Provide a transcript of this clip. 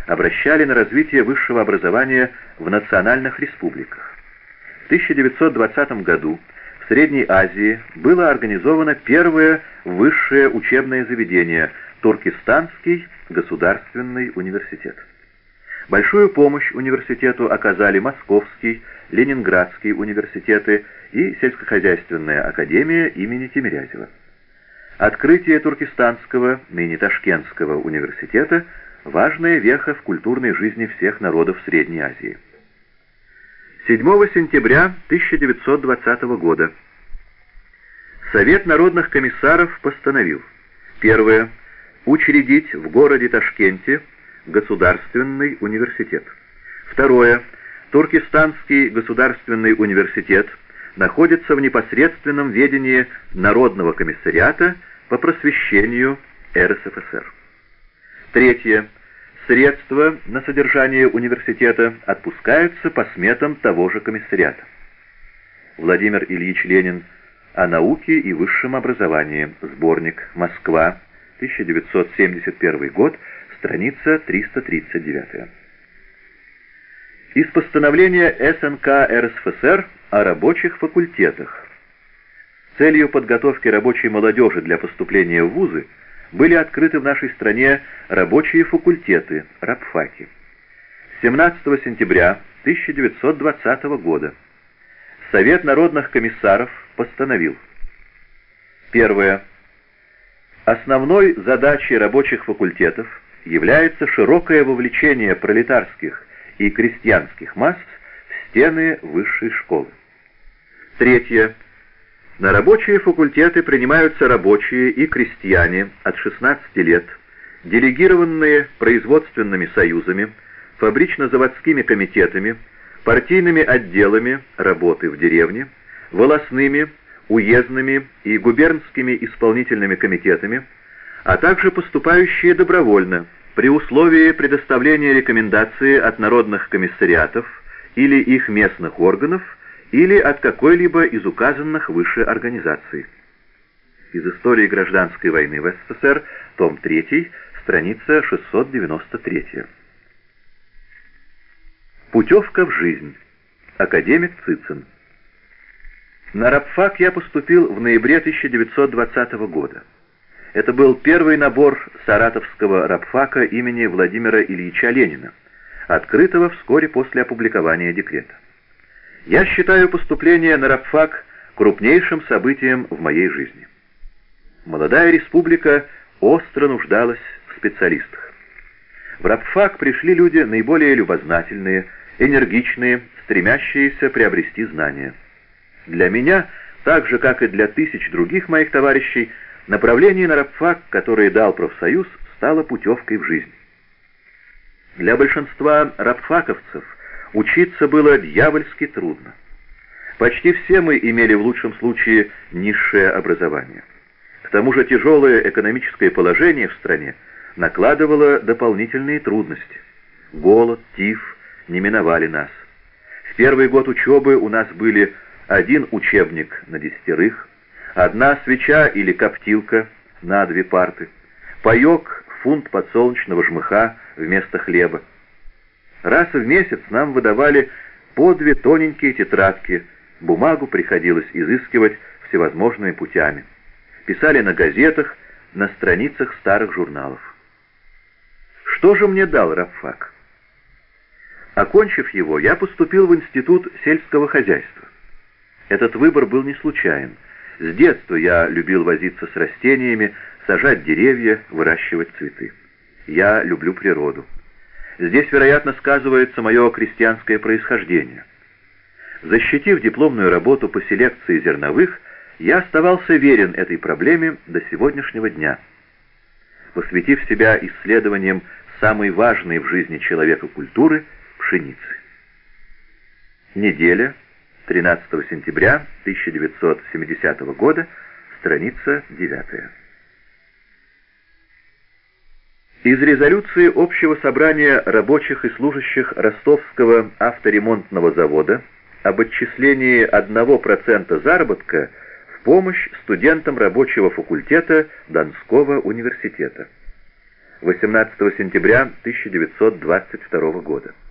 обращали на развитие высшего образования в национальных республиках. В 1920 году в Средней Азии было организовано первое высшее учебное заведение – Туркестанский государственный университет. Большую помощь университету оказали Московский, Ленинградский университеты и сельскохозяйственная академия имени Тимирязева. Открытие Туркестанского, ныне Ташкентского университета – важная веха в культурной жизни всех народов Средней Азии. 7 сентября 1920 года Совет народных комиссаров постановил: первое. Учредить в городе Ташкенте государственный университет. Второе. Туркестанский государственный университет находится в непосредственном ведении Народного комиссариата по просвещению РСФСР. Третье. Средства на содержание университета отпускаются по сметам того же комиссариата. Владимир Ильич Ленин о науке и высшем образовании. Сборник. Москва. 1971 год. Страница 339. Из постановления СНК РСФСР о рабочих факультетах. С целью подготовки рабочей молодежи для поступления в вузы были открыты в нашей стране рабочие факультеты, рабфаки. 17 сентября 1920 года Совет народных комиссаров постановил: первое. Основной задачей рабочих факультетов является широкое вовлечение пролетарских и крестьянских масс в стены высшей школы. Третье. На рабочие факультеты принимаются рабочие и крестьяне от 16 лет, делегированные производственными союзами, фабрично-заводскими комитетами, партийными отделами работы в деревне, волостными, уездными и губернскими исполнительными комитетами, а также поступающие добровольно, при условии предоставления рекомендации от народных комиссариатов или их местных органов, или от какой-либо из указанных выше организаций. Из истории гражданской войны в СССР, том 3, страница 693. Путевка в жизнь. Академик Цицин. На рабфак я поступил в ноябре 1920 года. Это был первый набор саратовского рабфака имени Владимира Ильича Ленина, открытого вскоре после опубликования декрета. Я считаю поступление на рабфак крупнейшим событием в моей жизни. Молодая республика остро нуждалась в специалистах. В рабфак пришли люди наиболее любознательные, энергичные, стремящиеся приобрести знания. Для меня, так же как и для тысяч других моих товарищей, направление на рабфак, которое дал профсоюз, стало путевкой в жизнь. Для большинства рабфаковцев учиться было дьявольски трудно. Почти все мы имели в лучшем случае низшее образование. К тому же тяжелое экономическое положение в стране накладывало дополнительные трудности. Голод, тиф не миновали нас. В первый год учебы у нас были 1 учебник на 10, 1 свеча или коптилка на 2 парты, паёк, фунт подсолнечного жмыха вместо хлеба. Раз в месяц нам выдавали по 2 тоненькие тетрадки, бумагу приходилось изыскивать всевозможными путями. Писали на газетах, на страницах старых журналов. Что же мне дал рабфак? Окончив его, я поступил в Институт сельского хозяйства. Этот выбор был не случайен. С детства я любил возиться с растениями, сажать деревья, выращивать цветы. Я люблю природу. Здесь, вероятно, сказывается мое крестьянское происхождение. Защитив дипломную работу по селекции зерновых, я оставался верен этой проблеме до сегодняшнего дня. Посвятив себя исследованиям самой важной в жизни человека культуры — пшеницы. Неделя, 13 сентября 1970 года, страница 9. Из резолюции Общего собрания рабочих и служащих Ростовского авторемонтного завода об отчислении 1% заработка в помощь студентам рабочего факультета Донского университета. 18 сентября 1922 года.